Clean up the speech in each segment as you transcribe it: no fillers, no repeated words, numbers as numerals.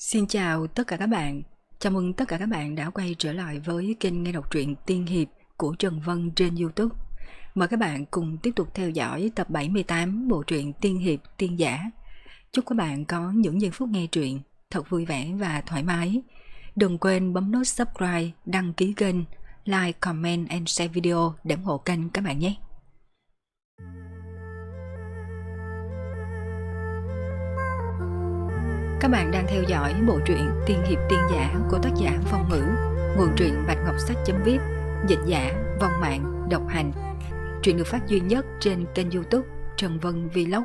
Xin chào tất cả các bạn. Chào mừng tất cả các bạn đã quay trở lại với kênh nghe đọc truyện Tiên Hiệp của Trần Vân trên YouTube. Mời các bạn cùng tiếp tục theo dõi tập 78 bộ truyện Tiên Hiệp Tiên Giả. Chúc các bạn có những giây phút nghe truyện thật vui vẻ và thoải mái. Đừng quên bấm nút subscribe, đăng ký kênh, like, comment and share video để ủng hộ kênh các bạn nhé. Các bạn đang theo dõi bộ truyện Tiên Hiệp Tiên Giả của tác giả Phong Ngữ, nguồn truyện Bạch Ngọc Sách.vip, dịch giả Vong Mạng, độc hành. Truyện được phát duy nhất trên kênh YouTube Trần Vân Vlog.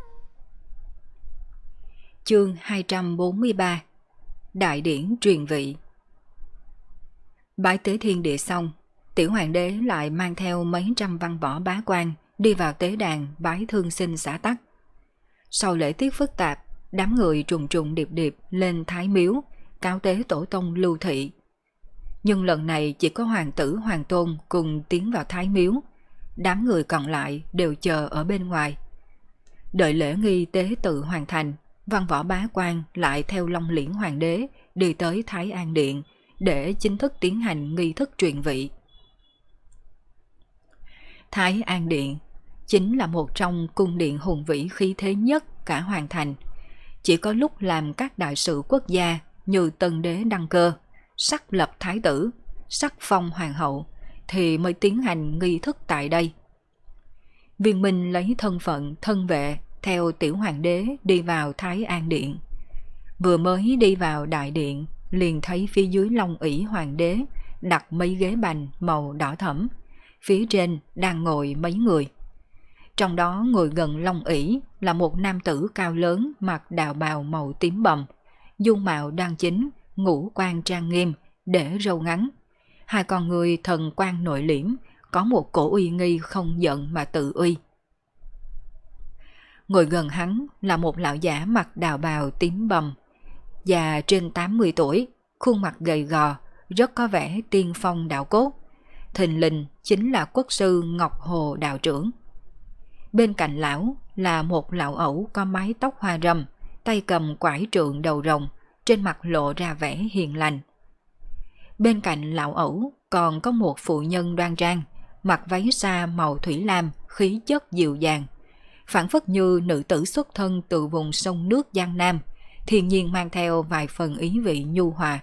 Chương 243, Đại điển truyền vị. Bái tế thiên địa xong, tiểu hoàng đế lại mang theo mấy trăm văn võ bá quan đi vào tế đàn bái thương sinh xã tắc. Sau lễ tiết phức tạp, đám người trùng trùng điệp điệp lên Thái Miếu, cáo tế tổ tông Lưu Thị. Nhưng lần này chỉ có hoàng tử hoàng tôn cùng tiến vào Thái Miếu, đám người còn lại đều chờ ở bên ngoài. Đợi lễ nghi tế tự hoàn thành, văn võ bá quan lại theo Long Liễn hoàng đế đi tới Thái An Điện để chính thức tiến hành nghi thức truyền vị. Thái An Điện chính là một trong cung điện hùng vĩ khí thế nhất cả hoàng thành. Chỉ có lúc làm các đại sự quốc gia như tân đế đăng cơ, sắc lập thái tử, sắc phong hoàng hậu thì mới tiến hành nghi thức tại đây. Viên Minh lấy thân phận thân vệ theo tiểu hoàng đế đi vào Thái An Điện. Vừa mới đi vào đại điện liền thấy phía dưới long ỷ hoàng đế đặt mấy ghế bành màu đỏ thẫm, phía trên đang ngồi mấy người. Trong đó ngồi gần long ỷ là một nam tử cao lớn mặc đạo bào màu tím bầm, dung mạo đoan chính, ngũ quan trang nghiêm, để râu ngắn. Hai con người thần quan nội liễm, có một cổ uy nghi không giận mà tự uy. Ngồi gần hắn là một lão giả mặc đạo bào tím bầm, già trên 80 tuổi, khuôn mặt gầy gò, rất có vẻ tiên phong đạo cốt. Thình lình chính là quốc sư Ngọc Hồ đạo trưởng. Bên cạnh lão là một lão ẩu có mái tóc hoa râm, tay cầm quải trượng đầu rồng, trên mặt lộ ra vẻ hiền lành. Bên cạnh lão ẩu còn có một phụ nhân đoan trang, mặc váy sa màu thủy lam, khí chất dịu dàng, phảng phất như nữ tử xuất thân từ vùng sông nước Giang Nam, thiên nhiên mang theo vài phần ý vị nhu hòa.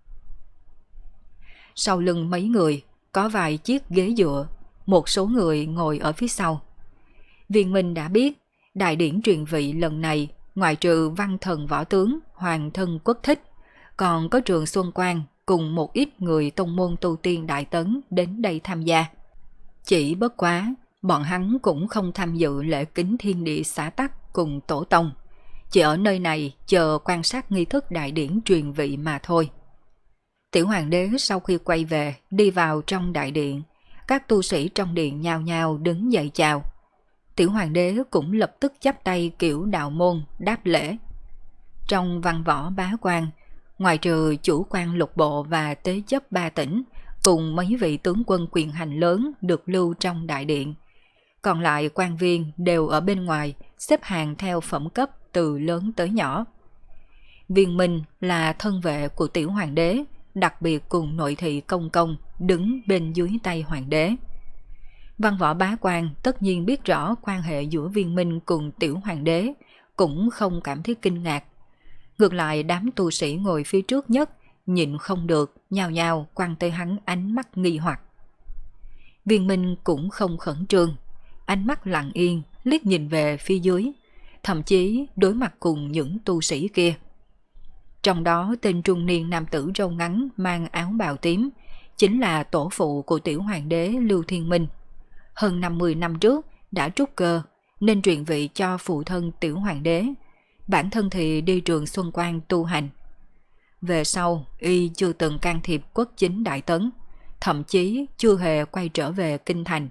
Sau lưng mấy người có vài chiếc ghế dựa, một số người ngồi ở phía sau. Viên Minh đã biết, đại điển truyền vị lần này, ngoại trừ văn thần võ tướng, hoàng thân quốc thích, còn có Trường Xuân Quang cùng một ít người tông môn tu tiên Đại Tấn đến đây tham gia. Chỉ bất quá, bọn hắn cũng không tham dự lễ kính thiên địa xã tắc cùng tổ tông, chỉ ở nơi này chờ quan sát nghi thức đại điển truyền vị mà thôi. Tiểu hoàng đế sau khi quay về, đi vào trong đại điện, các tu sĩ trong điện nhao nhao đứng dậy chào. Tiểu hoàng đế cũng lập tức chắp tay kiểu đạo môn đáp lễ. Trong văn võ bá quan, ngoài trừ chủ quan lục bộ và tế chấp ba tỉnh cùng mấy vị tướng quân quyền hành lớn được lưu trong đại điện, còn lại quan viên đều ở bên ngoài xếp hàng theo phẩm cấp từ lớn tới nhỏ. Viên Minh là thân vệ của tiểu hoàng đế, đặc biệt cùng nội thị công công đứng bên dưới tay hoàng đế. Văn võ bá quan tất nhiên biết rõ quan hệ giữa Viên Minh cùng tiểu hoàng đế, cũng không cảm thấy kinh ngạc. Ngược lại đám tu sĩ ngồi phía trước nhất nhịn không được, nhao nhao quăng tới hắn ánh mắt nghi hoặc. Viên Minh cũng không khẩn trương, ánh mắt lặng yên liếc nhìn về phía dưới, thậm chí đối mặt cùng những tu sĩ kia. Trong đó tên trung niên nam tử râu ngắn mang áo bào tím chính là tổ phụ của tiểu hoàng đế Lưu Thiên Minh. Hơn 50 năm trước đã trút cơ nên truyền vị cho phụ thân tiểu hoàng đế, bản thân thì đi Trường Xuân Quang tu hành. Về sau y chưa từng can thiệp quốc chính Đại Tấn, thậm chí chưa hề quay trở về kinh thành.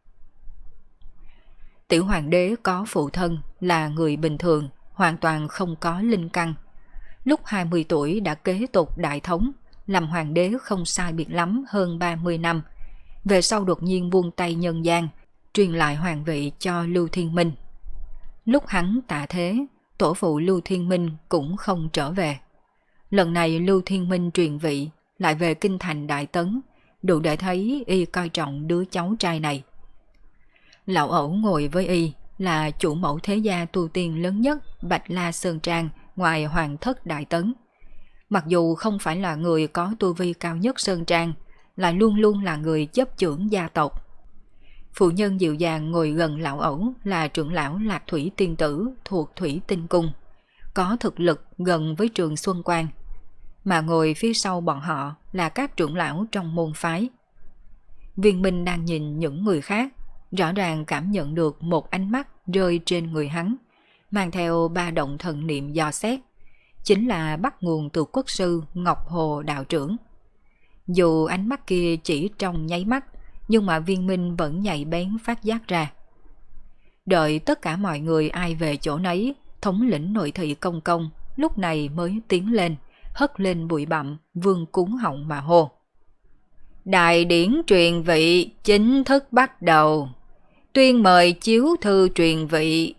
Tiểu hoàng đế có phụ thân là người bình thường, hoàn toàn không có linh căn. Lúc 20 tuổi đã kế tục đại thống, làm hoàng đế không sai biệt lắm hơn 30 năm. Về sau đột nhiên buông tay nhân gian, truyền lại hoàng vị cho Lưu Thiên Minh. Lúc hắn tạ thế, tổ phụ Lưu Thiên Minh cũng không trở về. Lần này Lưu Thiên Minh truyền vị lại về kinh thành Đại Tấn, đủ để thấy y coi trọng đứa cháu trai này. Lão ẩu ngồi với y là chủ mẫu thế gia tu tiên lớn nhất Bạch La Sơn Trang ngoài Hoàng thất Đại Tấn. Mặc dù không phải là người có tu vi cao nhất Sơn Trang, lại luôn luôn là người chấp chưởng gia tộc. Phụ nhân dịu dàng ngồi gần lão ẩu là trưởng lão Lạc Thủy Tiên Tử thuộc Thủy Tinh Cung, có thực lực gần với Trường Xuân Quan, mà ngồi phía sau bọn họ là các trưởng lão trong môn phái. Viên Minh đang nhìn những người khác, rõ ràng cảm nhận được một ánh mắt rơi trên người hắn, mang theo ba động thần niệm dò xét, chính là bắt nguồn từ quốc sư Ngọc Hồ đạo trưởng. Dù ánh mắt kia chỉ trong nháy mắt, nhưng mà Viên Minh vẫn nhạy bén phát giác ra. Đợi tất cả mọi người ai về chỗ nấy, thống lĩnh nội thị Công Công lúc này mới tiến lên, hất lên bụi bặm, vương cúng họng mà hô. Đại điển truyền vị chính thức bắt đầu. Tuyên mời chiếu thư truyền vị.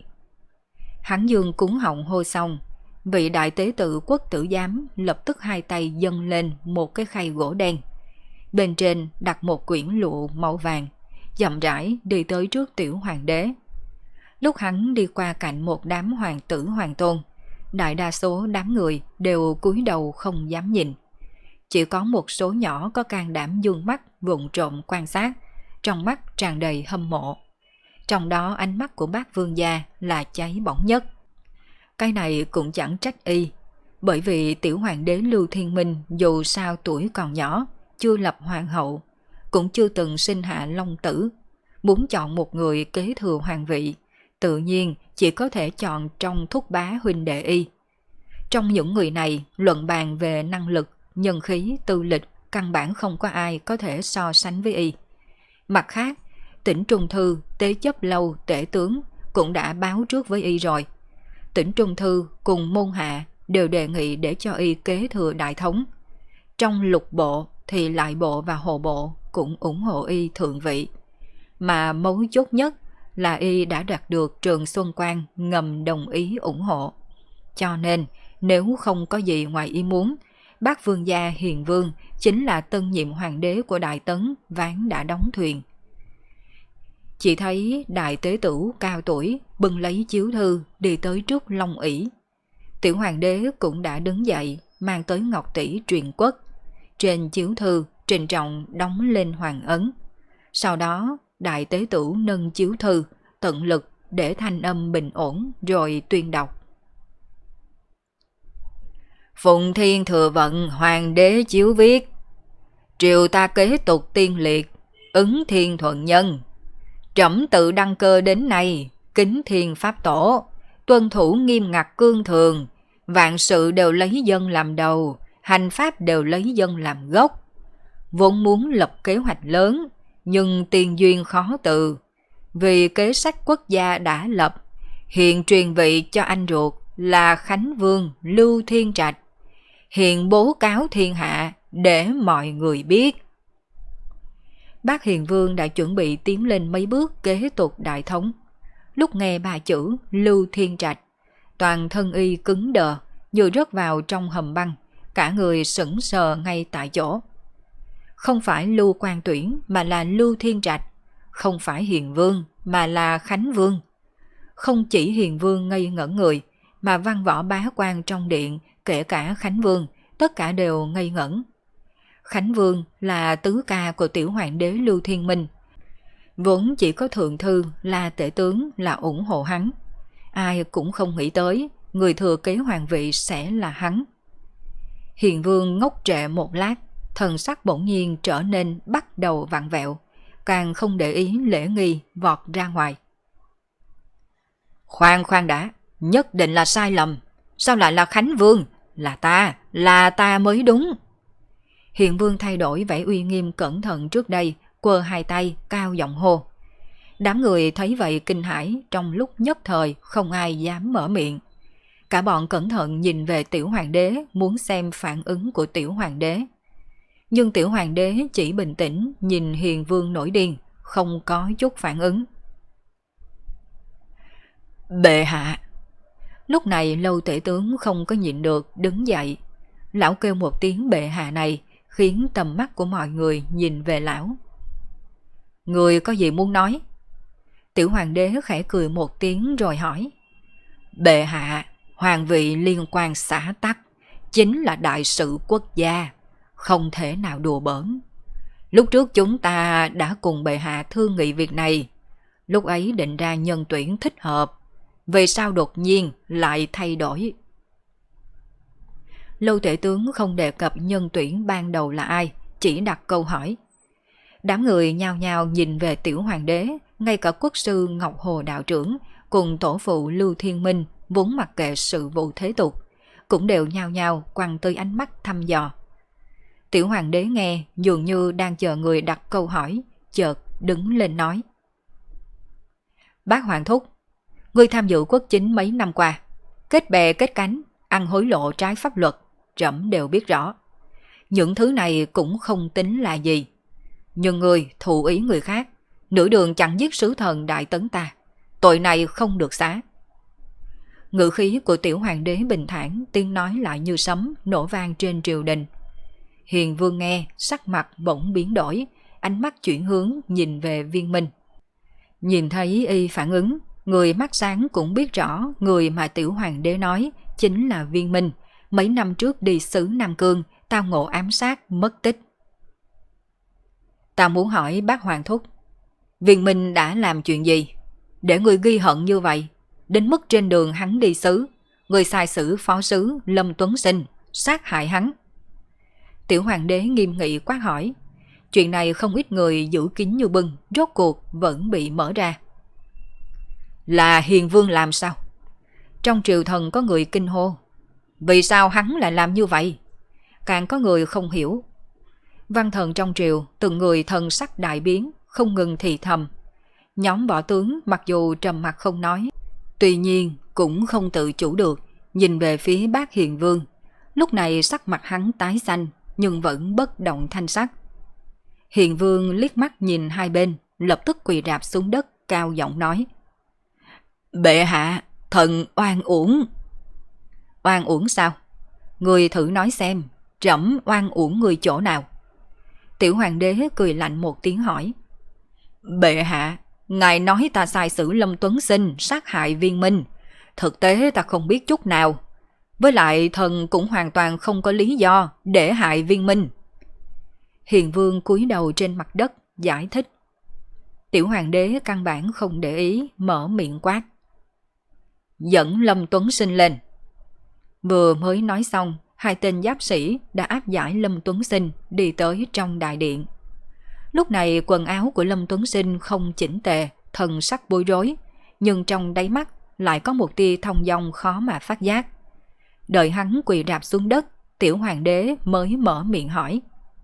Hắn dương cúng họng hô xong, vị đại tế tự Quốc Tử Giám lập tức hai tay dâng lên một cái khay gỗ đen. Bên trên đặt một quyển lụa màu vàng, chậm rãi đi tới trước tiểu hoàng đế. Lúc hắn đi qua cạnh một đám hoàng tử hoàng tôn, đại đa số đám người đều cúi đầu không dám nhìn. Chỉ có một số nhỏ có can đảm dương mắt vụng trộm quan sát, trong mắt tràn đầy hâm mộ. Trong đó ánh mắt của bác vương gia là cháy bỏng nhất. Cái này cũng chẳng trách y, bởi vì tiểu hoàng đế Lưu Thiên Minh dù sao tuổi còn nhỏ, chưa lập hoàng hậu, cũng chưa từng sinh hạ long tử. Muốn chọn một người kế thừa hoàng vị, tự nhiên chỉ có thể chọn trong thúc bá huynh đệ y. Trong những người này, luận bàn về năng lực, nhân khí, tư lịch, căn bản không có ai có thể so sánh với y. Mặt khác, Tỉnh Trung Thư, Tế Chấp Lâu, Tể Tướng cũng đã báo trước với y rồi. Tỉnh Trung Thư cùng môn hạ đều đề nghị để cho y kế thừa đại thống. Trong lục bộ thì lại bộ và hồ bộ cũng ủng hộ y thượng vị. Mà mấu chốt nhất là y đã đạt được Trường Xuân Quan ngầm đồng ý ủng hộ. Cho nên nếu không có gì ngoài ý muốn, bác vương gia Hiền Vương chính là tân nhiệm hoàng đế của Đại Tấn ván đã đóng thuyền. Chỉ thấy đại tế tử cao tuổi bưng lấy chiếu thư đi tới trước long ỷ. Tiểu hoàng đế cũng đã đứng dậy mang tới ngọc tỷ truyền quốc. Trên chiếu thư trịnh trọng đóng lên hoàng ấn. Sau đó đại tế tử nâng chiếu thư tận lực để thanh âm bình ổn rồi tuyên đọc. Phụng Thiên thừa vận hoàng đế chiếu viết. Triều ta kế tục tiên liệt, ứng thiên thuận nhân. Trẫm tự đăng cơ đến nay, kính thiên pháp tổ, tuân thủ nghiêm ngặt cương thường, vạn sự đều lấy dân làm đầu, hành pháp đều lấy dân làm gốc. Vốn muốn lập kế hoạch lớn, nhưng tiền duyên khó từ. Vì kế sách quốc gia đã lập, hiện truyền vị cho anh ruột là Khánh Vương Lưu Thiên Trạch. Hiện bố cáo thiên hạ để mọi người biết. Bác Hiền Vương đã chuẩn bị tiến lên mấy bước kế tục đại thống. Lúc nghe ba chữ Lưu Thiên Trạch, toàn thân y cứng đờ như rớt vào trong hầm băng, cả người sững sờ ngay tại chỗ. Không phải Lưu Quan Tuyển mà là Lưu Thiên Trạch, không phải Hiền Vương mà là Khánh Vương. Không chỉ Hiền Vương ngây ngẩn người, mà văn võ bá quan trong điện, kể cả Khánh Vương, tất cả đều ngây ngẩn. Khánh Vương là tứ ca của tiểu hoàng đế Lưu Thiên Minh. Vốn chỉ có thượng thư là tể tướng là ủng hộ hắn. Ai cũng không nghĩ tới người thừa kế hoàng vị sẽ là hắn. Hiền Vương ngốc trệ một lát, thần sắc bỗng nhiên trở nên bắt đầu vặn vẹo, càng không để ý lễ nghi vọt ra ngoài. Khoan đã, nhất định là sai lầm. Sao lại là Khánh Vương? Là ta mới đúng. Hiền Vương thay đổi vẻ uy nghiêm cẩn thận trước đây, quơ hai tay cao giọng hô. Đám người thấy vậy kinh hãi, trong lúc nhất thời không ai dám mở miệng. Cả bọn cẩn thận nhìn về tiểu hoàng đế, muốn xem phản ứng của tiểu hoàng đế. Nhưng tiểu hoàng đế chỉ bình tĩnh nhìn Hiền Vương nổi điên, không có chút phản ứng. Bệ hạ. Lúc này Lâu tể tướng không có nhịn được đứng dậy. Lão kêu một tiếng bệ hạ này khiến tầm mắt của mọi người nhìn về lão. Người có gì muốn nói? Tiểu hoàng đế khẽ cười một tiếng rồi hỏi. Bệ hạ, hoàng vị liên quan xã tắc, chính là đại sự quốc gia, không thể nào đùa bỡn. Lúc trước chúng ta đã cùng bệ hạ thương nghị việc này, lúc ấy định ra nhân tuyển thích hợp, vì sao đột nhiên lại thay đổi? Lâu Tể tướng không đề cập nhân tuyển ban đầu là ai, chỉ đặt câu hỏi. Đám người nhao nhao nhìn về tiểu hoàng đế, ngay cả quốc sư Ngọc Hồ đạo trưởng cùng tổ phụ Lưu Thiên Minh vốn mặc kệ sự vụ thế tục, cũng đều nhao nhao quăng tới ánh mắt thăm dò. Tiểu hoàng đế nghe dường như đang chờ người đặt câu hỏi, chợt đứng lên nói. Bác Hoàng thúc, ngươi tham dự quốc chính mấy năm qua, kết bè kết cánh, ăn hối lộ trái pháp luật, trẫm đều biết rõ. Những thứ này cũng không tính là gì. Nhưng ngươi thụ ý người khác, nửa đường chặn giết sứ thần Đại Tấn ta, tội này không được xá. Ngữ khí của tiểu hoàng đế bình thản, tiếng nói lại như sấm nổ vang trên triều đình. Hiền vương nghe, sắc mặt bỗng biến đổi, ánh mắt chuyển hướng nhìn về Viên Minh. Nhìn thấy y phản ứng, người mắt sáng cũng biết rõ người mà tiểu hoàng đế nói chính là Viên Minh, mấy năm trước đi xứ Nam Cương, tao ngộ ám sát, mất tích. Tao muốn hỏi bác Hoàng thúc, Viên Minh đã làm chuyện gì để người ghi hận như vậy, đến mức trên đường hắn đi xứ, người sai sử phó sứ Lâm Tuấn Sinh sát hại hắn? Tiểu hoàng đế nghiêm nghị quát hỏi. Chuyện này không ít người giữ kín như bưng, rốt cuộc vẫn bị mở ra. Là Hiền vương làm sao? Trong triều thần có người kinh hô. Vì sao hắn lại làm như vậy? Càng có người không hiểu. Văn thần trong triều, từng người thần sắc đại biến, không ngừng thì thầm. Nhóm võ tướng mặc dù trầm mặc không nói, tuy nhiên cũng không tự chủ được, nhìn về phía bác Hiền vương. Lúc này sắc mặt hắn tái xanh, nhưng vẫn bất động thanh sắc. Hiền vương liếc mắt nhìn hai bên, lập tức quỳ rạp xuống đất, cao giọng nói. Bệ hạ, thần oan uổng. Oan uổng sao? Người thử nói xem, trẫm oan uổng người chỗ nào? Tiểu hoàng đế cười lạnh một tiếng hỏi. Bệ hạ, ngài nói ta sai sử Lâm Tuấn Sinh sát hại Viên Minh. Thực tế ta không biết chút nào. Với lại thần cũng hoàn toàn không có lý do để hại Viên Minh. Hiền vương cúi đầu trên mặt đất, giải thích. Tiểu hoàng đế căn bản không để ý, mở miệng quát. Dẫn Lâm Tuấn Sinh lên. Vừa mới nói xong, hai tên giáp sĩ đã áp giải Lâm Tuấn Sinh đi tới trong đại điện. Lúc này quần áo của Lâm Tuấn Sinh không chỉnh tề, thần sắc bối rối, nhưng trong đáy mắt lại có một tia thông dong khó mà phát giác. Đợi hắn quỳ rạp xuống đất, tiểu hoàng đế mới mở miệng hỏi.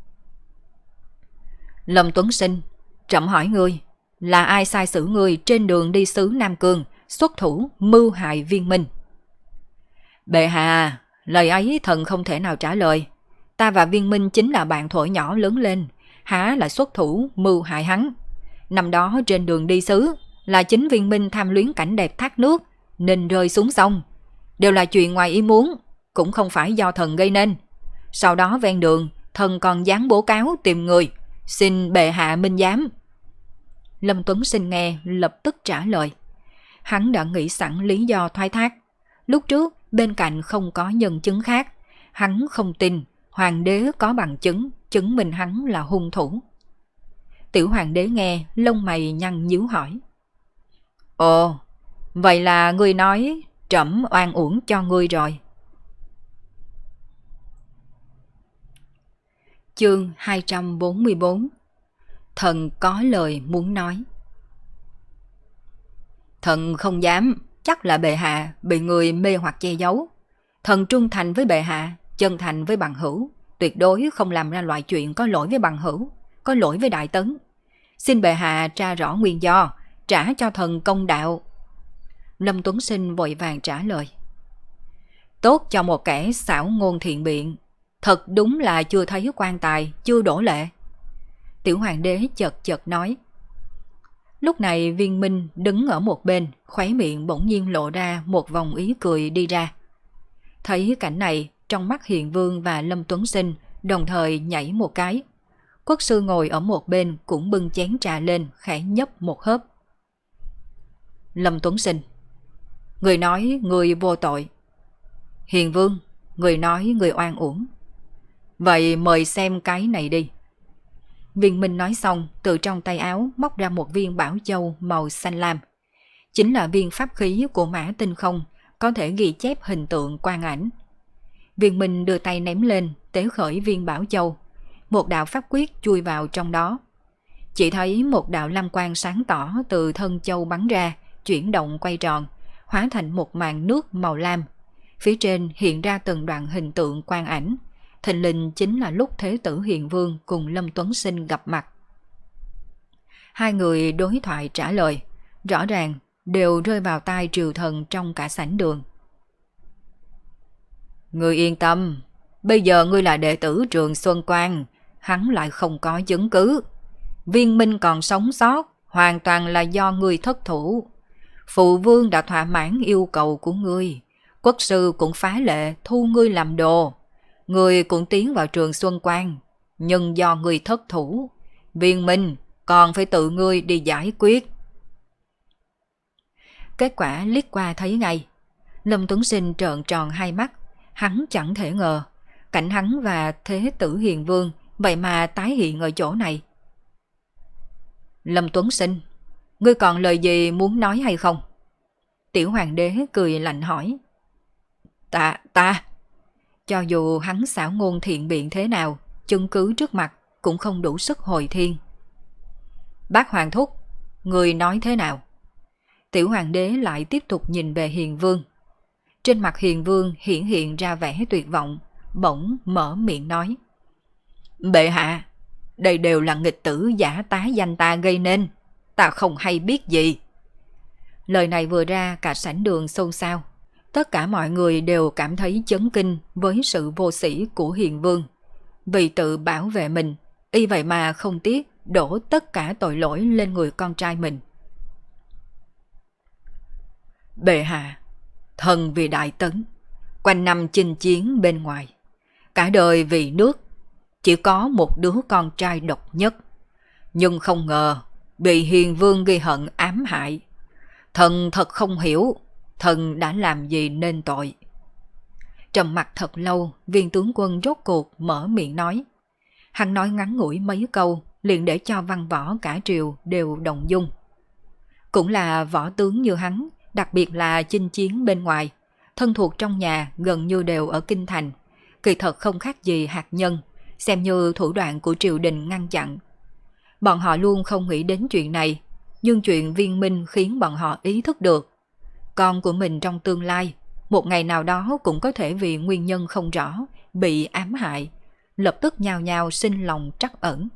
Lâm Tuấn Sinh, trẫm hỏi ngươi, là ai sai sử ngươi trên đường đi xứ Nam Cương, xuất thủ mưu hại Viên Minh? Bệ hạ, lời ấy thần không thể nào trả lời. Ta và Viên Minh chính là bạn thuở nhỏ lớn lên, há là xuất thủ mưu hại hắn. Năm đó trên đường đi xứ, là chính Viên Minh tham luyến cảnh đẹp thác nước nên rơi xuống sông. Đều là chuyện ngoài ý muốn, cũng không phải do thần gây nên. Sau đó ven đường, thần còn dán bố cáo tìm người, xin bệ hạ minh giám. Lâm Tuấn Sinh nghe lập tức trả lời. Hắn đã nghĩ sẵn lý do thoái thác. Lúc trước bên cạnh không có nhân chứng khác, hắn không tin hoàng đế có bằng chứng chứng minh hắn là hung thủ. Tiểu hoàng đế nghe lông mày nhăn nhíu hỏi. Ồ, vậy là ngươi nói trẫm oan uổng cho ngươi rồi. Chương 244. Thần có lời muốn nói. Thần không dám, chắc là bệ hạ bị người mê hoặc che giấu. Thần trung thành với bệ hạ, chân thành với bằng hữu, tuyệt đối không làm ra loại chuyện có lỗi với bằng hữu, có lỗi với Đại Tấn. Xin bệ hạ tra rõ nguyên do, trả cho thần công đạo. Lâm Tuấn Sinh vội vàng trả lời. Tốt cho một kẻ xảo ngôn thiện biện, thật đúng là chưa thấy quan tài, chưa đổ lệ. Tiểu hoàng đế chợt chợt nói. Lúc này Viên Minh đứng ở một bên, khóe miệng bỗng nhiên lộ ra một vòng ý cười đi ra. Thấy cảnh này, trong mắt Hiền Vương và Lâm Tuấn Sinh đồng thời nhảy một cái. Quốc sư ngồi ở một bên cũng bưng chén trà lên, khẽ nhấp một hớp. Lâm Tuấn Sinh: người nói người vô tội. Hiền Vương: người nói người oan uổng. Vậy mời xem cái này đi. Viên Minh nói xong, từ trong tay áo móc ra một viên bảo châu màu xanh lam. Chính là viên pháp khí của Mã Tinh Không, có thể ghi chép hình tượng quan ảnh. Viên Minh đưa tay ném lên, tế khởi viên bảo châu. Một đạo pháp quyết chui vào trong đó. Chỉ thấy một đạo lam quang sáng tỏ từ thân châu bắn ra, chuyển động quay tròn, hóa thành một màn nước màu lam. Phía trên hiện ra từng đoạn hình tượng quan ảnh. Thình lình chính là lúc Thế tử Hiền Vương cùng Lâm Tuấn Sinh gặp mặt. Hai người đối thoại trả lời, rõ ràng đều rơi vào tai triều thần trong cả sảnh đường. Ngươi yên tâm, bây giờ ngươi là đệ tử Trường Xuân Quan, hắn lại không có chứng cứ. Viên Minh còn sống sót, hoàn toàn là do ngươi thất thủ. Phụ vương đã thỏa mãn yêu cầu của ngươi, quốc sư cũng phá lệ thu ngươi làm đồ. Ngươi cũng tiến vào Trường Xuân Quan, nhưng do ngươi thất thủ, Viên Minh còn phải tự ngươi đi giải quyết. Kết quả liếc qua thấy ngay. Lâm Tuấn Sinh trợn tròn hai mắt, hắn chẳng thể ngờ cảnh hắn và Thế tử Hiền Vương vậy mà tái hiện ở chỗ này. Lâm Tuấn Sinh, ngươi còn lời gì muốn nói hay không? Tiểu hoàng đế cười lạnh hỏi. Ta Cho dù hắn xảo ngôn thiện biện thế nào, chứng cứ trước mặt cũng không đủ sức hồi thiên. Bác Hoàng thúc, người nói thế nào? Tiểu hoàng đế lại tiếp tục nhìn về Hiền Vương. Trên mặt Hiền Vương hiện ra vẻ tuyệt vọng, bỗng mở miệng nói. Bệ hạ, đây đều là nghịch tử giả tá danh ta gây nên, ta không hay biết gì. Lời này vừa ra, cả sảnh đường xôn xao. Tất cả mọi người đều cảm thấy chấn kinh với sự vô sĩ của Hiền Vương. Vì tự bảo vệ mình, y vậy mà không tiếc đổ tất cả tội lỗi lên người con trai mình. Bệ hạ, thần vì Đại Tấn, quanh năm chinh chiến bên ngoài, cả đời vì nước, chỉ có một đứa con trai độc nhất. Nhưng không ngờ bị Hiền Vương ghi hận ám hại. Thần thật không hiểu thần đã làm gì nên tội. Trầm mặc thật lâu, viên tướng quân rốt cuộc mở miệng nói. Hắn nói ngắn ngủi mấy câu, liền để cho văn võ cả triều đều động dung. Cũng là võ tướng như hắn, đặc biệt là chinh chiến bên ngoài, thân thuộc trong nhà gần như đều ở kinh thành, kỳ thật không khác gì hạt nhân, xem như thủ đoạn của triều đình ngăn chặn. Bọn họ luôn không nghĩ đến chuyện này, nhưng chuyện Viên Minh khiến bọn họ ý thức được. Con của mình trong tương lai, một ngày nào đó cũng có thể vì nguyên nhân không rõ, bị ám hại, lập tức nhao nhao sinh lòng trắc ẩn.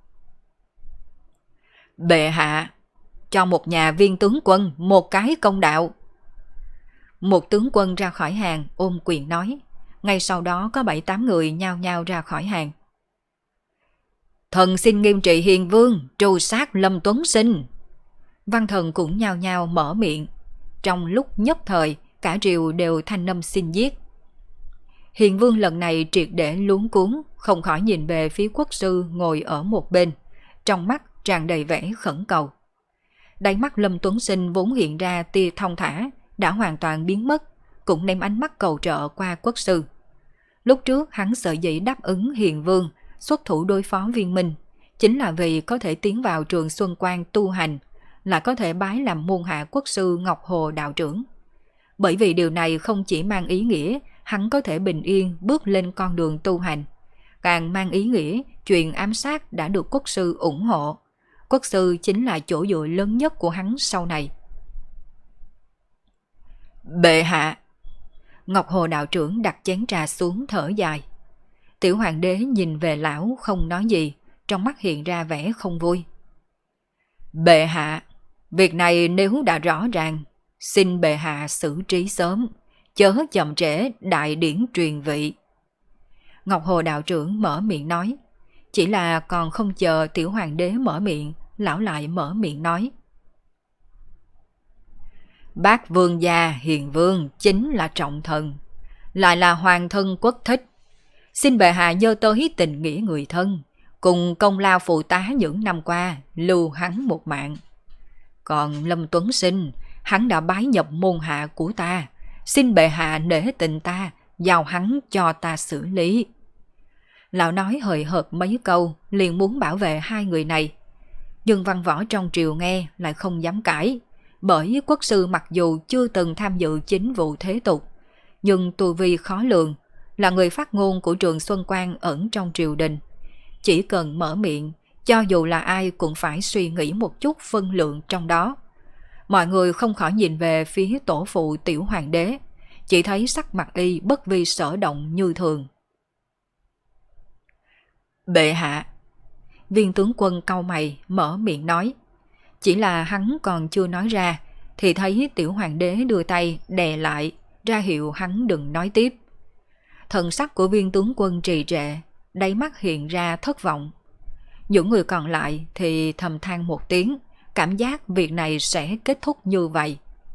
Bệ hạ, cho một nhà viên tướng quân một cái công đạo. Một tướng quân ra khỏi hàng ôm quyền nói, ngay sau đó có 7-8 người nhao nhao ra khỏi hàng. Thần xin nghiêm trị Hiền Vương, tru sát Lâm Tuấn Sinh. Văn thần cũng nhao nhao mở miệng. Trong lúc nhất thời, cả triều đều thanh âm xin giết. Hiền Vương lần này triệt để luống cuống, không khỏi nhìn về phía quốc sư ngồi ở một bên, trong mắt tràn đầy vẻ khẩn cầu. Đáy mắt Lâm Tuấn Sinh vốn hiện ra tia thong thả, đã hoàn toàn biến mất, cũng ném ánh mắt cầu trợ qua quốc sư. Lúc trước hắn sợ dĩ đáp ứng Hiền Vương xuất thủ đối phó Viên Minh, chính là vì có thể tiến vào Trường Xuân Quan tu hành, là có thể bái làm môn hạ quốc sư Ngọc Hồ đạo trưởng. Bởi vì điều này không chỉ mang ý nghĩa hắn có thể bình yên bước lên con đường tu hành, càng mang ý nghĩa chuyện ám sát đã được quốc sư ủng hộ. Quốc sư chính là chỗ dựa lớn nhất của hắn sau này. Bệ hạ! Ngọc Hồ đạo trưởng đặt chén trà xuống thở dài. Tiểu hoàng đế nhìn về lão không nói gì, trong mắt hiện ra vẻ không vui. Bệ hạ! Việc này nếu đã rõ ràng, xin bệ hạ xử trí sớm, chớ chậm trễ đại điển truyền vị. Ngọc Hồ đạo trưởng mở miệng nói. Chỉ là còn không chờ tiểu hoàng đế mở miệng, lão lại mở miệng nói. Bác vương gia Hiền Vương chính là trọng thần, lại là hoàng thân quốc thích. Xin bệ hạ nhớ tới tình nghĩa người thân, cùng công lao phụ tá những năm qua, lưu hắn một mạng. Còn Lâm Tuấn Sinh, hắn đã bái nhập môn hạ của ta, xin bệ hạ nể tình ta, giao hắn cho ta xử lý. Lão nói hời hợt mấy câu, liền muốn bảo vệ hai người này. Nhưng văn võ trong triều nghe lại không dám cãi, bởi quốc sư mặc dù chưa từng tham dự chính vụ thế tục, nhưng tu vi khó lường, là người phát ngôn của Trường Xuân Quan ẩn trong triều đình. Chỉ cần mở miệng, cho dù là ai cũng phải suy nghĩ một chút phân lượng trong đó. Mọi người không khỏi nhìn về phía tổ phụ Tiểu Hoàng đế, chỉ thấy sắc mặt y bất vi sở động như thường. Bệ hạ. Viên tướng quân cau mày mở miệng nói. Chỉ là hắn còn chưa nói ra, thì thấy Tiểu Hoàng đế đưa tay đè lại, ra hiệu hắn đừng nói tiếp. Thần sắc của viên tướng quân trì trệ, đáy mắt hiện ra thất vọng. Những người còn lại thì thầm than một tiếng, cảm giác việc này sẽ kết thúc như vậy.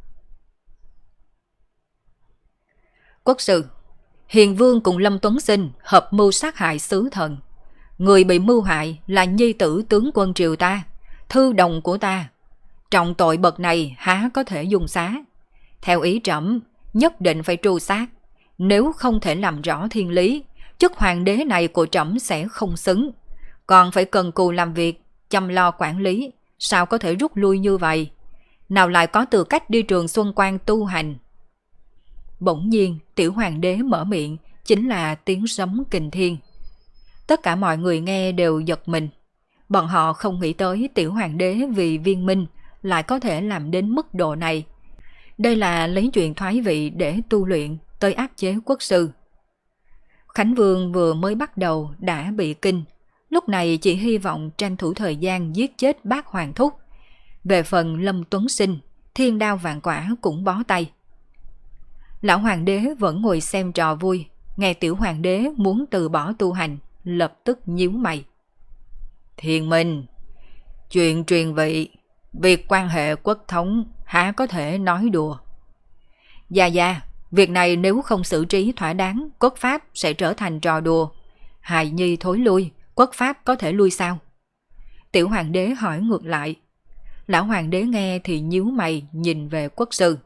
Quốc sư, Hiền Vương cùng Lâm Tuấn Sinh hợp mưu sát hại sứ thần. Người bị mưu hại là nhi tử tướng quân triều ta, thư đồng của ta. Trọng tội bậc này há có thể dung xá. Theo ý trẫm, nhất định phải tru sát. Nếu không thể làm rõ thiên lý, chức hoàng đế này của trẫm sẽ không xứng. Còn phải cần cù làm việc, chăm lo quản lý, sao có thể rút lui như vậy? Nào lại có tư cách đi Trường Xuân Quan tu hành? Bỗng nhiên, Tiểu Hoàng đế mở miệng, chính là tiếng sấm kình thiên. Tất cả mọi người nghe đều giật mình. Bọn họ không nghĩ tới Tiểu Hoàng đế vì viên minh lại có thể làm đến mức độ này. Đây là lấy chuyện thoái vị để tu luyện tới áp chế quốc sư. Khánh Vương vừa mới bắt đầu đã bị kinh, lúc này chỉ hy vọng tranh thủ thời gian giết chết bác hoàng thúc. Về phần Lâm Tuấn Sinh, thiên đao vạn quả cũng bó tay. Lão Hoàng đế vẫn ngồi xem trò vui, nghe Tiểu Hoàng đế muốn từ bỏ tu hành, lập tức nhíu mày. Thiên Minh, chuyện truyền vị, việc quan hệ quốc thống há có thể nói đùa. Dạ, việc này nếu không xử trí thỏa đáng, quốc pháp sẽ trở thành trò đùa. Hài nhi thối lui, quốc pháp có thể lui sao? Tiểu Hoàng đế hỏi ngược lại. Lão Hoàng đế nghe thì nhíu mày nhìn về quốc sư.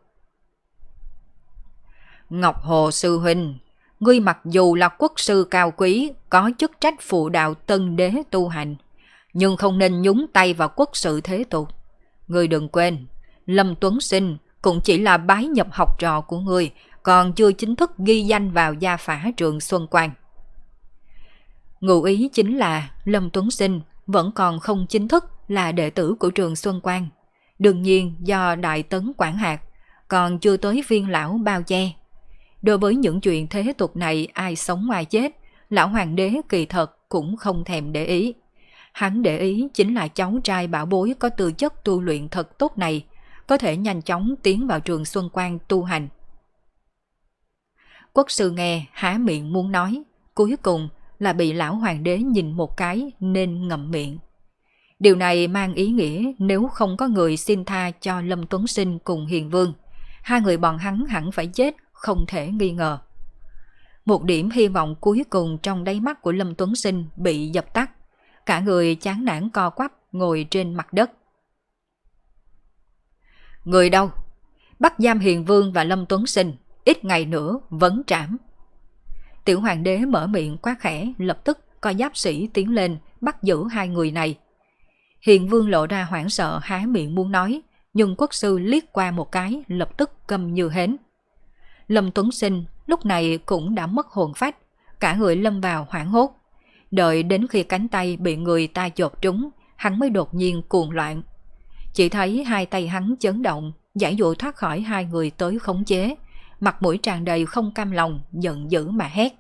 Ngọc Hồ sư huynh, ngươi mặc dù là quốc sư cao quý, có chức trách phụ đạo tân đế tu hành, nhưng không nên nhúng tay vào quốc sự thế tục. Ngươi đừng quên, Lâm Tuấn Sinh cũng chỉ là bái nhập học trò của ngươi, còn chưa chính thức ghi danh vào gia phả Trường Xuân Quan. Ngụ ý chính là Lâm Tuấn Sinh vẫn còn không chính thức là đệ tử của Trường Xuân Quan. Đương nhiên do Đại Tấn quản hạt, còn chưa tới viên lão bao che. Đối với những chuyện thế tục này ai sống ai chết, lão hoàng đế kỳ thật cũng không thèm để ý. Hắn để ý chính là cháu trai bảo bối có tư chất tu luyện thật tốt này, có thể nhanh chóng tiến vào Trường Xuân Quan tu hành. Quốc sư nghe há miệng muốn nói, cuối cùng là bị lão hoàng đế nhìn một cái nên ngậm miệng. Điều này mang ý nghĩa nếu không có người xin tha cho Lâm Tuấn Sinh cùng Hiền Vương, hai người bọn hắn hẳn phải chết không thể nghi ngờ. Một điểm hy vọng cuối cùng trong đáy mắt của Lâm Tuấn Sinh bị dập tắt, cả người chán nản co quắp ngồi trên mặt đất. Người đâu? Bắt giam Hiền Vương và Lâm Tuấn Sinh, ít ngày nữa vấn trảm. Tiểu Hoàng đế mở miệng quát khẽ, lập tức có giáp sĩ tiến lên bắt giữ hai người này. Hiền Vương lộ ra hoảng sợ há miệng muốn nói, nhưng quốc sư liếc qua một cái lập tức câm như hến. Lâm Tuấn Sinh lúc này cũng đã mất hồn phách, cả người lâm vào hoảng hốt. Đợi đến khi cánh tay bị người ta chộp trúng, hắn mới đột nhiên cuồng loạn. Chỉ thấy hai tay hắn chấn động, giãy dụ thoát khỏi hai người tới khống chế, mặt mũi tràn đầy không cam lòng, giận dữ mà hét.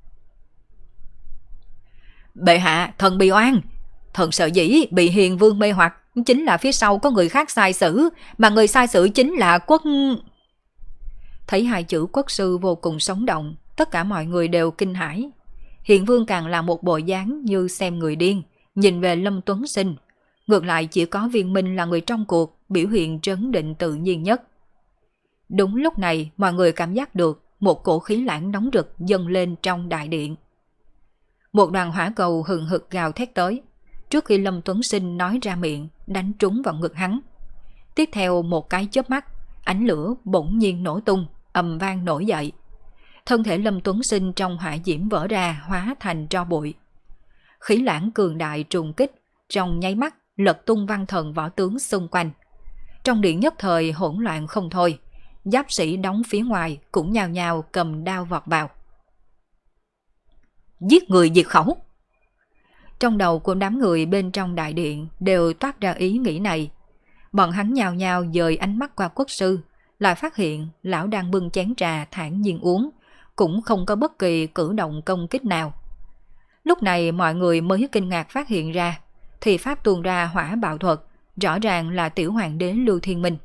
Bệ hạ, thần bị oan. Thần sợ dĩ bị Hiền Vương mê hoặc, chính là phía sau có người khác sai sử, mà người sai sử chính là quốc... Thấy hai chữ quốc sư vô cùng sống động, tất cả mọi người đều kinh hãi. Hiền Vương càng là một bộ dáng như xem người điên, nhìn về Lâm Tuấn Sinh. Ngược lại chỉ có Viên Minh là người trong cuộc, biểu hiện trấn định tự nhiên nhất. Đúng lúc này mọi người cảm giác được một cổ khí lãng nóng rực dâng lên trong đại điện. Một đoàn hỏa cầu hừng hực gào thét tới, trước khi Lâm Tuấn Sinh nói ra miệng, đánh trúng vào ngực hắn. Tiếp theo một cái chớp mắt, ánh lửa bỗng nhiên nổ tung, ầm vang nổi dậy. Thân thể Lâm Tuấn Sinh trong hỏa diễm vỡ ra, hóa thành tro bụi. Khí lãng cường đại trùng kích, trong nháy mắt lật tung văn thần võ tướng xung quanh. Trong điện nhất thời hỗn loạn không thôi, giáp sĩ đóng phía ngoài cũng nhao nhao cầm đao vọt vào. Giết người diệt khẩu! Trong đầu của đám người bên trong đại điện đều toát ra ý nghĩ này. Bọn hắn nhao nhao dời ánh mắt qua quốc sư, lại phát hiện lão đang bưng chén trà thản nhiên uống, cũng không có bất kỳ cử động công kích nào. Lúc này mọi người mới kinh ngạc phát hiện ra, thì pháp tuôn ra hỏa bạo thuật, rõ ràng là tiểu hoàng đế Lưu Thiên Minh.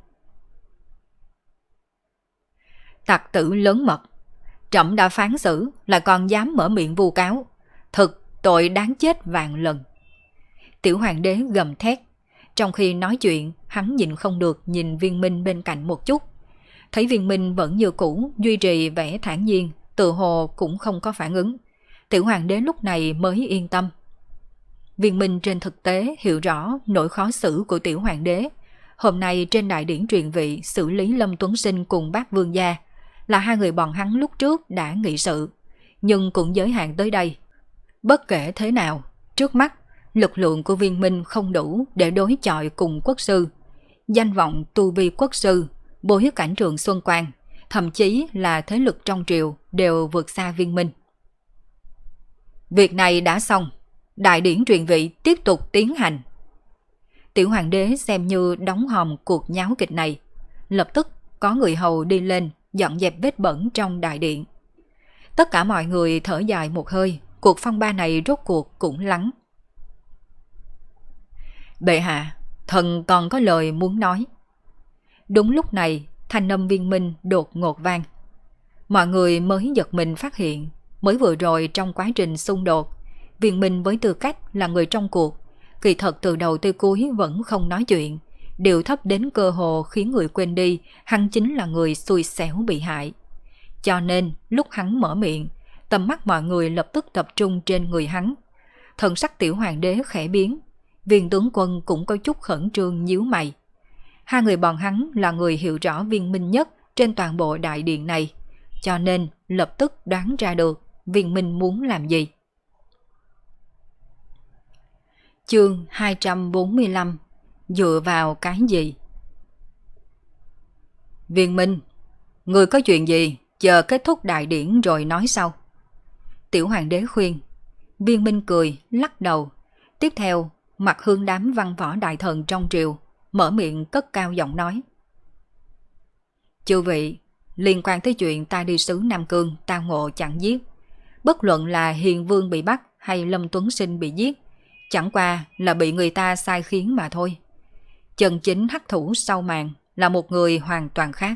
Tặc tử lớn mật, trẫm đã phán xử, là còn dám mở miệng vu cáo, thực tội đáng chết vạn lần. Tiểu hoàng đế gầm thét, trong khi nói chuyện hắn nhịn không được nhìn Viên Minh bên cạnh một chút. Thấy Viên Minh vẫn như cũ duy trì vẻ thản nhiên, tự hồ cũng không có phản ứng. Tiểu hoàng đế lúc này mới yên tâm. Viên Minh trên thực tế hiểu rõ nỗi khó xử của tiểu hoàng đế. Hôm nay trên đại điển truyền vị xử lý Lâm Tuấn Sinh cùng bác vương gia, là hai người bọn hắn lúc trước đã nghị sự, nhưng cũng giới hạn tới đây. Bất kể thế nào, trước mắt lực lượng của Viên Minh không đủ để đối chọi cùng quốc sư. Danh vọng tu vi quốc sư, bối cảnh trường Xuân Quang, thậm chí là thế lực trong triều đều vượt xa Viên Minh. Việc này đã xong, đại điển truyền vị tiếp tục tiến hành. Tiểu hoàng đế xem như đóng hòm cuộc nháo kịch này, lập tức có người hầu đi lên dọn dẹp vết bẩn trong đại điện. Tất cả mọi người thở dài một hơi, cuộc phong ba này rốt cuộc cũng lắng. Bệ hạ, thần còn có lời muốn nói. Đúng lúc này, thanh âm Viên Minh đột ngột vang. Mọi người mới giật mình phát hiện, mới vừa rồi trong quá trình xung đột, Viên Minh với tư cách là người trong cuộc, kỳ thật từ đầu tới cuối vẫn không nói chuyện, điều thấp đến cơ hồ khiến người quên đi hắn chính là người xui xẻo bị hại. Cho nên lúc hắn mở miệng, tầm mắt mọi người lập tức tập trung trên người hắn. Thần sắc tiểu hoàng đế khẽ biến, Viên tướng quân cũng có chút khẩn trương nhíu mày. Hai người bọn hắn là người hiểu rõ Viên Minh nhất trên toàn bộ đại điện này, cho nên lập tức đoán ra được Viên Minh muốn làm gì. Chương 245: Dựa vào cái gì? Viên Minh, người có chuyện gì, chờ kết thúc đại điển rồi nói sau. Tiểu hoàng đế khuyên. Viên Minh cười, lắc đầu. Tiếp theo, mặt hướng đám văn võ đại thần trong triều, mở miệng cất cao giọng nói. Chư vị, liên quan tới chuyện ta đi sứ Nam Cương tao ngộ chẳng giết, bất luận là Hiền Vương bị bắt hay Lâm Tuấn Sinh bị giết, chẳng qua là bị người ta sai khiến mà thôi. Chân chính hắc thủ sau màn là một người hoàn toàn khác.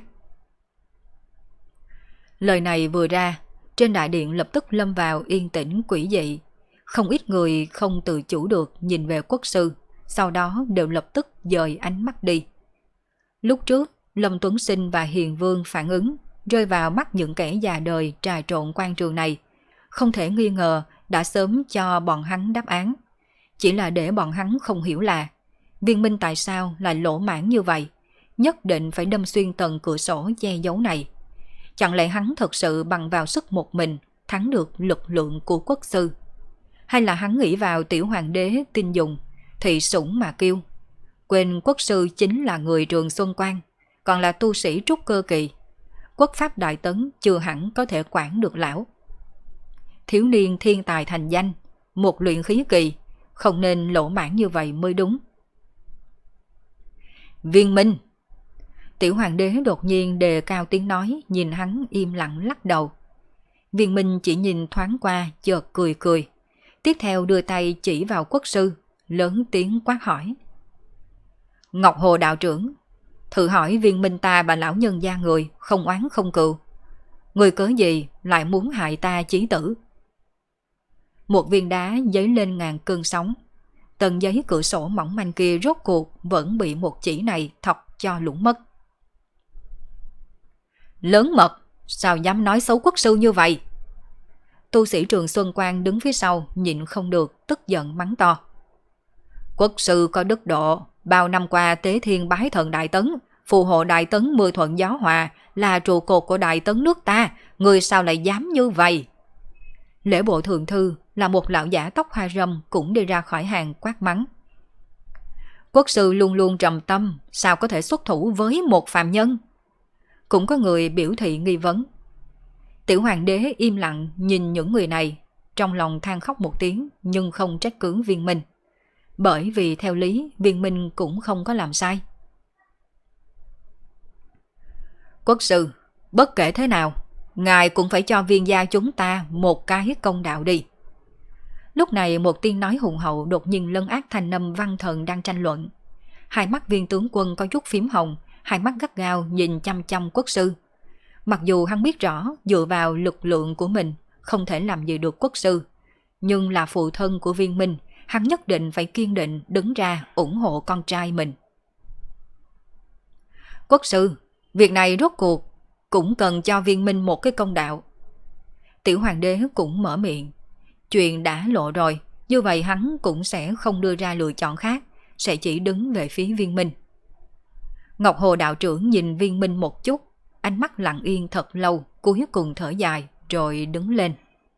Lời này vừa ra, trên đại điện lập tức lâm vào yên tĩnh quỷ dị. Không ít người không tự chủ được nhìn về quốc sư, sau đó đều lập tức dời ánh mắt đi. Lúc trước, Lâm Tuấn Sinh và Hiền Vương phản ứng rơi vào mắt những kẻ già đời trà trộn quan trường này, không thể nghi ngờ đã sớm cho bọn hắn đáp án. Chỉ là để bọn hắn không hiểu là Viên Minh tại sao lại lỗ mãn như vậy, nhất định phải đâm xuyên tầng cửa sổ che giấu này. Chẳng lẽ hắn thật sự bằng vào sức một mình thắng được lực lượng của quốc sư? Hay là hắn nghĩ vào tiểu hoàng đế tin dùng, thị sủng mà kêu, quên quốc sư chính là người trường Xuân Quang, còn là tu sĩ trúc cơ kỳ. Quốc pháp đại tấn chưa hẳn có thể quản được lão. Thiếu niên thiên tài thành danh, một luyện khí kỳ, không nên lỗ mãn như vậy mới đúng. Viên Minh! Tiểu hoàng đế đột nhiên đề cao tiếng nói, nhìn hắn im lặng lắc đầu. Viên Minh chỉ nhìn thoáng qua chợt cười cười, tiếp theo đưa tay chỉ vào quốc sư, lớn tiếng quát hỏi. Ngọc Hồ đạo trưởng, thử hỏi Viên Minh ta và lão nhân gia người không oán không cừu, người cớ gì lại muốn hại ta chí tử? Một viên đá dấy lên ngàn cơn sóng, tầng giấy cửa sổ mỏng manh kia rốt cuộc vẫn bị một chỉ này thọc cho lũng mất. Lớn mật, Sao dám nói xấu quốc sư như vậy? Tu sĩ Trường Xuân Quan đứng phía sau nhịn không được, tức giận mắng to. Quốc sư có đức độ, bao năm qua tế thiên bái thần Đại Tấn, phù hộ Đại Tấn mưa thuận gió hòa, là trụ cột của Đại Tấn nước ta, người sao lại dám như vậy? Lễ bộ thượng thư là một lão giả tóc hoa râm cũng đi ra khỏi hàng quát mắng. Quốc sư luôn luôn trầm tâm, sao có thể xuất thủ với một phàm nhân? Cũng có người biểu thị nghi vấn. Tiểu hoàng đế im lặng nhìn những người này, trong lòng than khóc một tiếng nhưng không trách cứ Viên Minh. Bởi vì theo lý Viên Minh cũng không có làm sai. Quốc sư, bất kể thế nào, ngài cũng phải cho Viên gia chúng ta một cái công đạo đi. Lúc này một tiếng nói hùng hậu đột nhiên lấn át thanh âm Văn Thần đang tranh luận. Hai mắt Viên tướng quân có chút phím hồng, hai mắt gắt gao nhìn chăm chăm quốc sư. Mặc dù hắn biết rõ dựa vào lực lượng của mình không thể làm gì được quốc sư, nhưng là phụ thân của Viên Minh, hắn nhất định phải kiên định đứng ra ủng hộ con trai mình. Quốc sư, việc này rốt cuộc cũng cần cho Viên Minh một cái công đạo. Tiểu hoàng đế cũng mở miệng. Chuyện đã lộ rồi, như vậy hắn cũng sẽ không đưa ra lựa chọn khác, sẽ chỉ đứng về phía Viên Minh. Ngọc Hồ đạo trưởng nhìn Viên Minh một chút, ánh mắt lặng yên thật lâu, cuối cùng thở dài rồi đứng lên.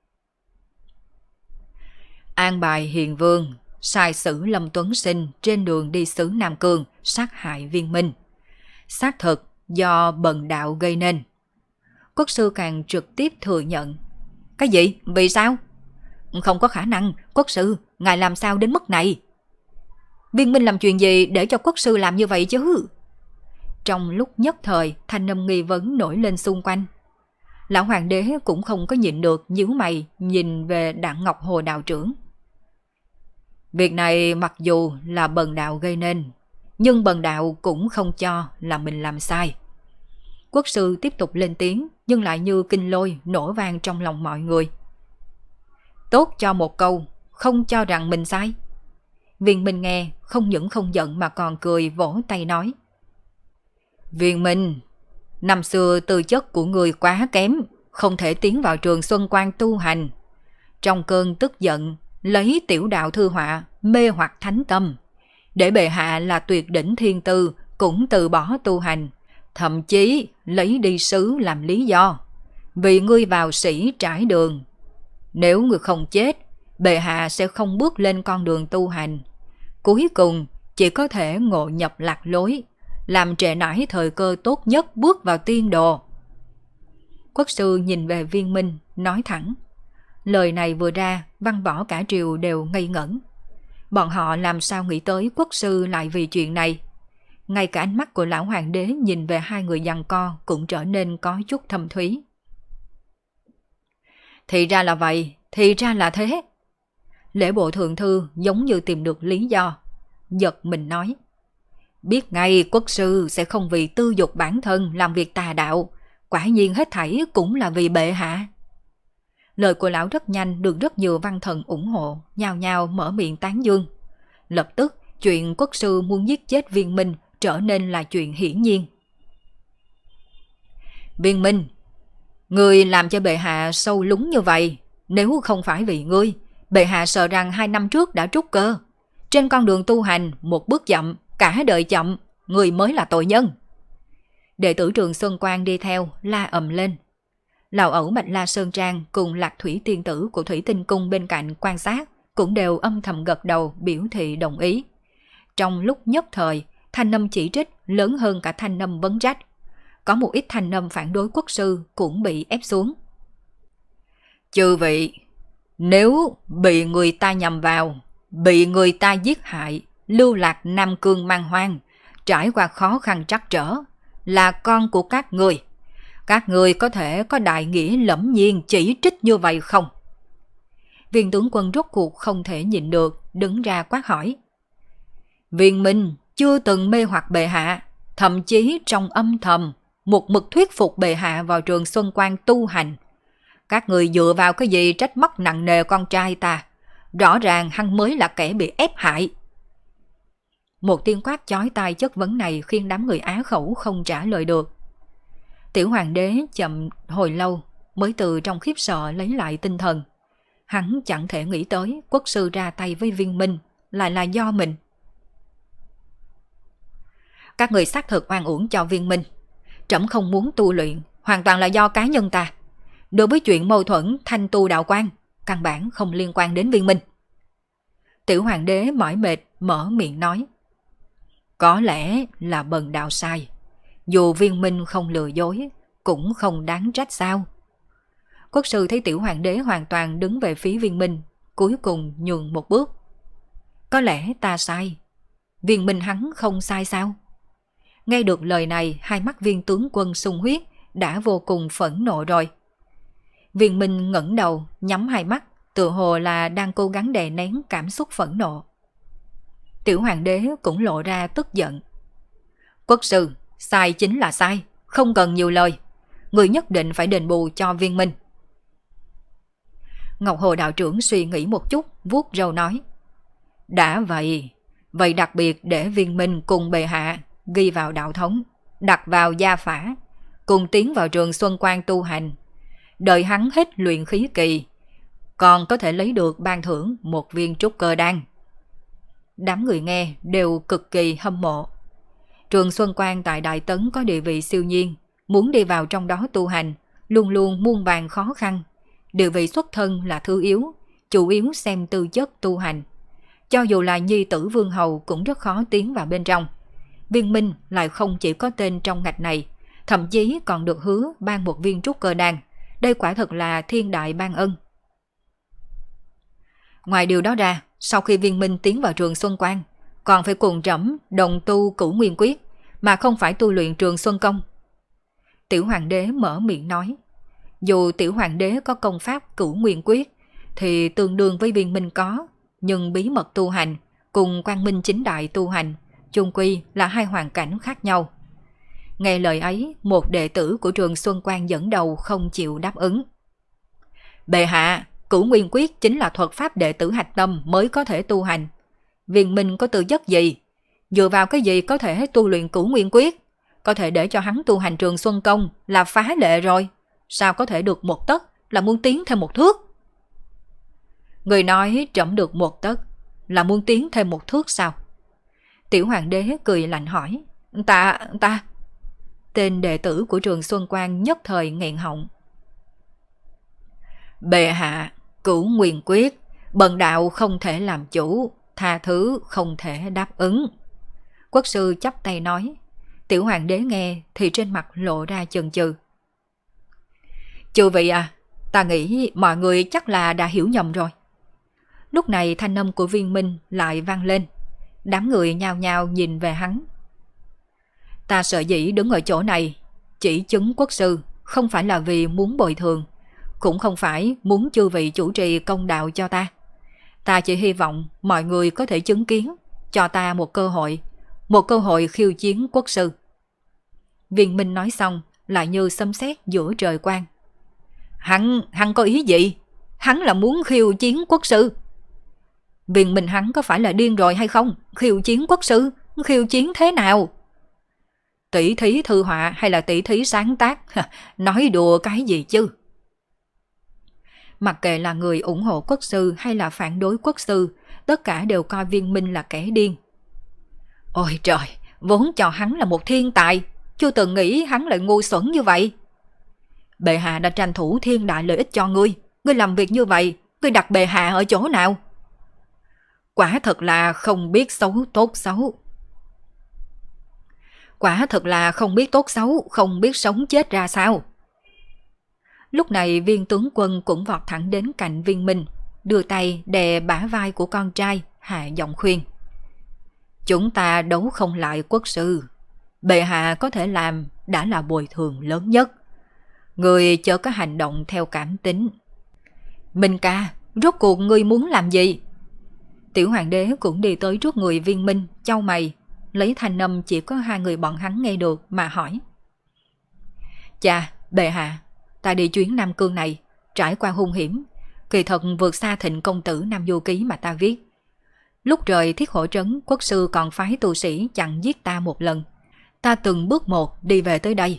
An bài Hiền Vương sai xử Lâm Tuấn Sinh trên đường đi xứ Nam Cương sát hại Viên Minh. Xác thực do bần đạo gây nên. Quốc sư càng trực tiếp thừa nhận. Cái gì? Vì sao? Không có khả năng, quốc sư, ngài làm sao đến mức này? Viên Minh làm chuyện gì để cho quốc sư làm như vậy chứ? Trong lúc nhất thời, thanh âm nghi vấn nổi lên xung quanh. Lão hoàng đế cũng không có nhịn được, nhíu mày nhìn về Đặng Ngọc Hồ đạo trưởng. Việc này mặc dù là bần đạo gây nên, nhưng bần đạo cũng không cho là mình làm sai. Quốc sư tiếp tục lên tiếng, nhưng lại như kinh lôi nổ vang trong lòng mọi người. Tốt cho một câu, không cho rằng mình sai. Viên Minh nghe, không những không giận mà còn cười vỗ tay nói. Viên Minh, năm xưa tư chất của người quá kém, không thể tiến vào Trường Xuân Quan tu hành. Trong cơn tức giận, lấy tiểu đạo thư họa, mê hoặc thánh tâm. Để bệ hạ là tuyệt đỉnh thiên tư, cũng từ bỏ tu hành. Thậm chí lấy đi sứ làm lý do. Vì ngươi vào sĩ trải đường. Nếu ngươi không chết, bệ hạ sẽ không bước lên con đường tu hành. Cuối cùng chỉ có thể ngộ nhập lạc lối, làm trễ nải thời cơ tốt nhất bước vào tiên đồ. Quốc sư nhìn về Viên Minh, nói thẳng. Lời này vừa ra, văn võ cả triều đều ngây ngẩn. Bọn họ làm sao nghĩ tới quốc sư lại vì chuyện này. Ngay cả ánh mắt của lão hoàng đế nhìn về hai người giằng co cũng trở nên có chút thâm thúy. Thì ra là vậy, thì ra là thế. Lễ bộ thượng thư giống như tìm được lý do, giật mình nói. Biết ngay quốc sư sẽ không vì tư dục bản thân làm việc tà đạo, quả nhiên hết thảy cũng là vì bệ hạ. Lời của lão rất nhanh được rất nhiều văn thần ủng hộ, nhao nhao mở miệng tán dương. Lập tức chuyện quốc sư muốn giết chết Viên Minh trở nên là chuyện hiển nhiên. Viên Minh, ngươi làm cho bệ hạ sâu lún như vậy, nếu không phải vì ngươi, bệ hạ sợ rằng 2 năm trước đã trút cơ. Trên con đường tu hành, một bước chậm, cả đời chậm, ngươi mới là tội nhân. Đệ tử Trường Xuân Quan đi theo, la ầm lên. Lão ẩu Bạch La Sơn Trang cùng Lạc Thủy tiên tử của Thủy Tinh Cung bên cạnh quan sát cũng đều âm thầm gật đầu biểu thị đồng ý. Trong lúc nhất thời, thanh âm chỉ trích lớn hơn cả thanh âm vấn trách. Có một ít thanh âm phản đối quốc sư cũng bị ép xuống. Chư vị, nếu bị người ta nhầm vào, bị người ta giết hại, lưu lạc Nam Cương man hoang, trải qua khó khăn trắc trở, là con của các người có thể có đại nghĩa lẫm nhiên chỉ trích như vậy không? Viên tướng quân rốt cuộc không thể nhịn được, đứng ra quát hỏi. Viên Minh chưa từng mê hoặc bệ hạ, thậm chí trong âm thầm, một mực thuyết phục bệ hạ vào Trường Xuân Quan tu hành. Các người dựa vào cái gì trách móc nặng nề con trai ta? Rõ ràng hắn mới là kẻ bị ép hại. Một tiếng quát chói tai chất vấn này khiến đám người á khẩu không trả lời được. Tiểu hoàng đế chậm hồi lâu mới từ trong khiếp sợ lấy lại tinh thần. Hắn chẳng thể nghĩ tới quốc sư ra tay với Viên Minh lại là do mình. Các người xác thực oan uổng cho Viên Minh. Trẫm không muốn tu luyện, hoàn toàn là do cá nhân ta. Đối với chuyện mâu thuẫn thanh tu đạo quan, căn bản không liên quan đến Viên Minh. Tiểu hoàng đế mỏi mệt mở miệng nói. Có lẽ là bần đạo sai. Dù Viên Minh không lừa dối, cũng không đáng trách sao. Quốc sư thấy tiểu hoàng đế hoàn toàn đứng về phía Viên Minh, cuối cùng nhường một bước. Có lẽ ta sai. Viên Minh hắn không sai sao? Nghe được lời này, hai mắt viên tướng quân sung huyết đã vô cùng phẫn nộ rồi. Viên Minh ngẩng đầu, nhắm hai mắt, tựa hồ là đang cố gắng đè nén cảm xúc phẫn nộ. Tiểu hoàng đế cũng lộ ra tức giận. Quốc sư, sai chính là sai, không cần nhiều lời. Người nhất định phải đền bù cho Viên Minh. Ngọc Hồ đạo trưởng suy nghĩ một chút, vuốt râu nói. Đã vậy đặc biệt để Viên Minh cùng bệ hạ ghi vào đạo thống, đặt vào gia phả, cùng tiến vào trường Xuân Quan tu hành. Đợi hắn hết luyện khí kỳ, còn có thể lấy được ban thưởng một viên trúc cơ đan. Đám người nghe đều cực kỳ hâm mộ. Trường Xuân Quan tại Đại Tấn có địa vị siêu nhiên, muốn đi vào trong đó tu hành, luôn luôn muôn vàn khó khăn. Địa vị xuất thân là thứ yếu, chủ yếu xem tư chất tu hành. Cho dù là nhi tử vương hầu cũng rất khó tiến vào bên trong. Viên Minh lại không chỉ có tên trong ngạch này, thậm chí còn được hứa ban một viên trúc cơ đan. Đây quả thật là thiên đại ban ân. Ngoài điều đó ra, sau khi Viên Minh tiến vào trường Xuân Quan, còn phải cùng trẫm đồng tu Cửu Nguyên Quyết, mà không phải tu luyện Trường Xuân Công. Tiểu hoàng đế mở miệng nói. Dù tiểu hoàng đế có công pháp Cửu Nguyên Quyết thì tương đương với Viên Minh có, nhưng bí mật tu hành cùng quang minh chính đại tu hành chung quy là hai hoàn cảnh khác nhau. Nghe lời ấy, một đệ tử của trường Xuân Quan dẫn đầu không chịu đáp ứng. Bệ hạ, Cửu Nguyên Quyết chính là thuật pháp đệ tử hạch tâm mới có thể tu hành. Viên Minh có tư chất gì? Dựa vào cái gì có thể tu luyện Cửu Nguyên Quyết? Có thể để cho hắn tu hành Trường Xuân Công là phá lệ rồi. Sao có thể được một tấc là muốn tiến thêm một thước? Người nói trẫm được một tấc là muốn tiến thêm một thước sao? Tiểu hoàng đế cười lạnh hỏi. Ta... Tên đệ tử của trường Xuân Quan nhất thời nghẹn họng. Bệ hạ, Cửu Nguyên Quyết, bần đạo không thể làm chủ, tha thứ không thể đáp ứng. Quốc sư chắp tay nói. Tiểu hoàng đế nghe thì trên mặt lộ ra chần chừ. Chư vị à, ta nghĩ mọi người chắc là đã hiểu nhầm rồi. Lúc này thanh âm của Viên Minh lại vang lên. Đám người nhao nhao nhìn về hắn. Ta sợ dĩ đứng ở chỗ này chỉ chứng quốc sư, không phải là vì muốn bồi thường, cũng không phải muốn chư vị chủ trì công đạo cho ta. Ta chỉ hy vọng mọi người có thể chứng kiến, cho ta một cơ hội khiêu chiến quốc sư. Viên Minh nói xong lại như sấm sét giữa trời quang. Hắn có ý gì? Hắn là muốn khiêu chiến quốc sư. Viên Minh hắn có phải là điên rồi hay không? Khiêu chiến quốc sư? Khiêu chiến thế nào? Tỷ thí thư họa hay là tỷ thí sáng tác? Nói đùa cái gì chứ? Mặc kệ là người ủng hộ quốc sư hay là phản đối quốc sư, tất cả đều coi Viên Minh là kẻ điên. Ôi trời, vốn cho hắn là một thiên tài, chưa từng nghĩ hắn lại ngu xuẩn như vậy. Bệ hạ đã tranh thủ thiên đại lợi ích cho ngươi làm việc như vậy, ngươi đặt bệ hạ ở chỗ nào? Quả thật là không biết xấu tốt xấu. Quả thật là không biết tốt xấu, không biết sống chết ra sao. Lúc này viên tướng quân cũng vọt thẳng đến cạnh Viên Minh, đưa tay đè bả vai của con trai, hạ giọng khuyên. Chúng ta đấu không lại quốc sư. Bệ hạ có thể làm đã là bồi thường lớn nhất. Người chớ có hành động theo cảm tính. Minh ca, rốt cuộc ngươi muốn làm gì? Tiểu hoàng đế cũng đi tới trước người Viên Minh, chau mày, lấy thanh âm chỉ có hai người bọn hắn nghe được mà hỏi. Chà, bệ hạ, ta đi chuyến Nam Cương này, trải qua hung hiểm, kỳ thật vượt xa Thịnh công tử Nam Du Ký mà ta viết. Lúc rời Thiết Hổ Trấn, quốc sư còn phái tu sĩ chặn giết ta một lần. Ta từng bước một đi về tới đây.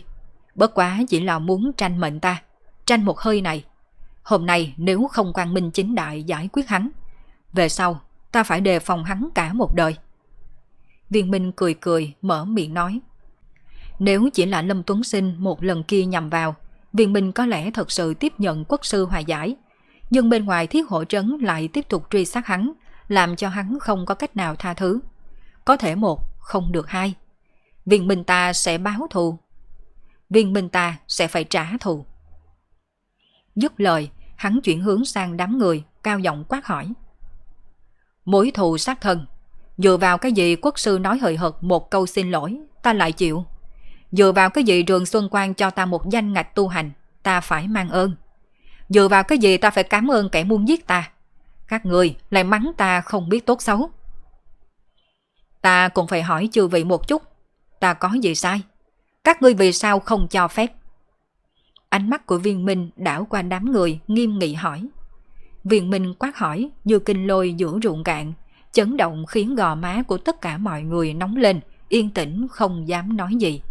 Bất quá chỉ là muốn tranh mệnh ta, tranh một hơi này. Hôm nay nếu không quang minh chính đại giải quyết hắn, về sau ta phải đề phòng hắn cả một đời. Viên Minh cười cười mở miệng nói. Nếu chỉ là Lâm Tuấn Sinh một lần kia nhằm vào, Viên Minh có lẽ thật sự tiếp nhận quốc sư hòa giải. Nhưng bên ngoài Thiết Hộ Trấn lại tiếp tục truy sát hắn, làm cho hắn không có cách nào tha thứ. Có thể một, không được hai. Viên Minh ta sẽ báo thù. Viên Minh ta sẽ phải trả thù. Dứt lời, hắn chuyển hướng sang đám người, cao giọng quát hỏi. Mối thù sát thân, dựa vào cái gì quốc sư nói hời hợt một câu xin lỗi, ta lại chịu. Dựa vào cái gì Trường Xuân Quan cho ta một danh ngạch tu hành, ta phải mang ơn. Dựa vào cái gì ta phải cảm ơn kẻ muốn giết ta. Các người lại mắng ta không biết tốt xấu. Ta cũng phải hỏi chư vị một chút, ta có gì sai? Các ngươi vì sao không cho phép? Ánh mắt của Viên Minh đảo qua đám người nghiêm nghị hỏi. Viên Minh quát hỏi như kinh lôi giữa ruộng cạn, chấn động khiến gò má của tất cả mọi người nóng lên, yên tĩnh không dám nói gì.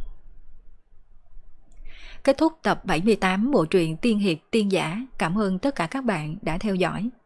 Kết thúc tập 78 bộ truyện Tiên Hiệp Tiên Giả. Cảm ơn tất cả các bạn đã theo dõi.